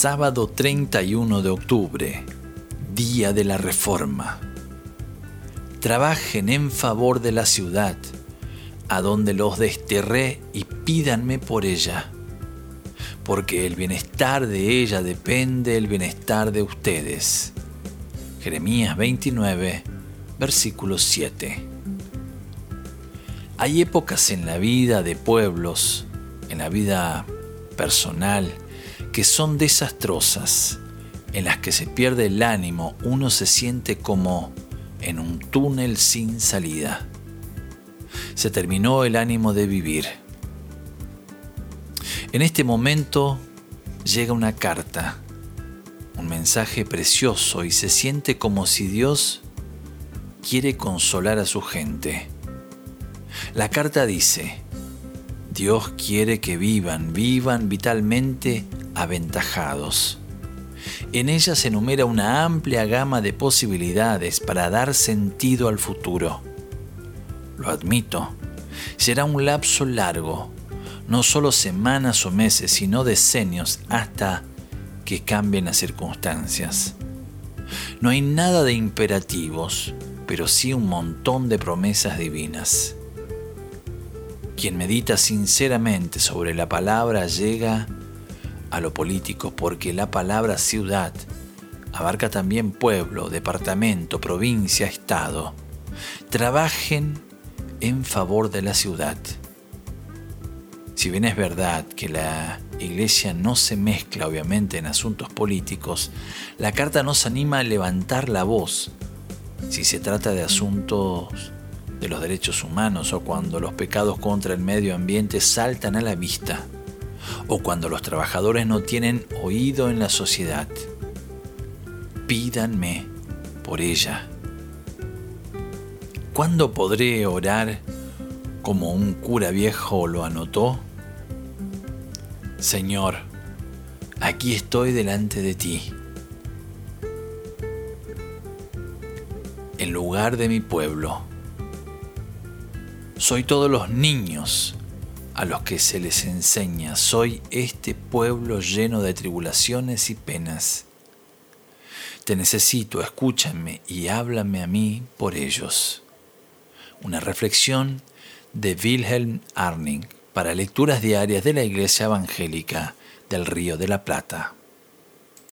Sábado 31 de octubre, Día de la Reforma. Trabajen en favor de la ciudad, a donde los desterré, y pídanme por ella, porque el bienestar de ella depende del bienestar de ustedes. Jeremías 29, versículo 7. Hay épocas en la vida de pueblos, en la vida personal, que son desastrosas, en las que se pierde el ánimo, uno se siente como en un túnel sin salida. Se terminó el ánimo de vivir. En este momento llega una carta, un mensaje precioso, y se siente como si Dios quiere consolar a su gente. La carta dice: Dios quiere que vivan vitalmente aventajados. En ella se enumera una amplia gama de posibilidades para dar sentido al futuro. Lo admito, será un lapso largo, no solo semanas o meses, sino decenios, hasta que cambien las circunstancias. No hay nada de imperativos, pero sí un montón de promesas divinas. Quien medita sinceramente sobre la palabra llega a lo político, porque la palabra ciudad abarca también pueblo, departamento, provincia, estado. Trabajen en favor de la ciudad. Si bien es verdad que la Iglesia no se mezcla obviamente en asuntos políticos, la carta nos anima a levantar la voz si se trata de asuntos de los derechos humanos, o cuando los pecados contra el medio ambiente saltan a la vista, o cuando los trabajadores no tienen oído en la sociedad. Pídanme por ella. ¿Cuándo podré orar como un cura viejo lo anotó? Señor, aquí estoy delante de ti. En lugar de mi pueblo, soy todos los niños a los que se les enseña. Soy este pueblo lleno de tribulaciones y penas. Te necesito, escúchame y háblame a mí por ellos. Una reflexión de Wilhelm Arning para lecturas diarias de la Iglesia Evangélica del Río de la Plata.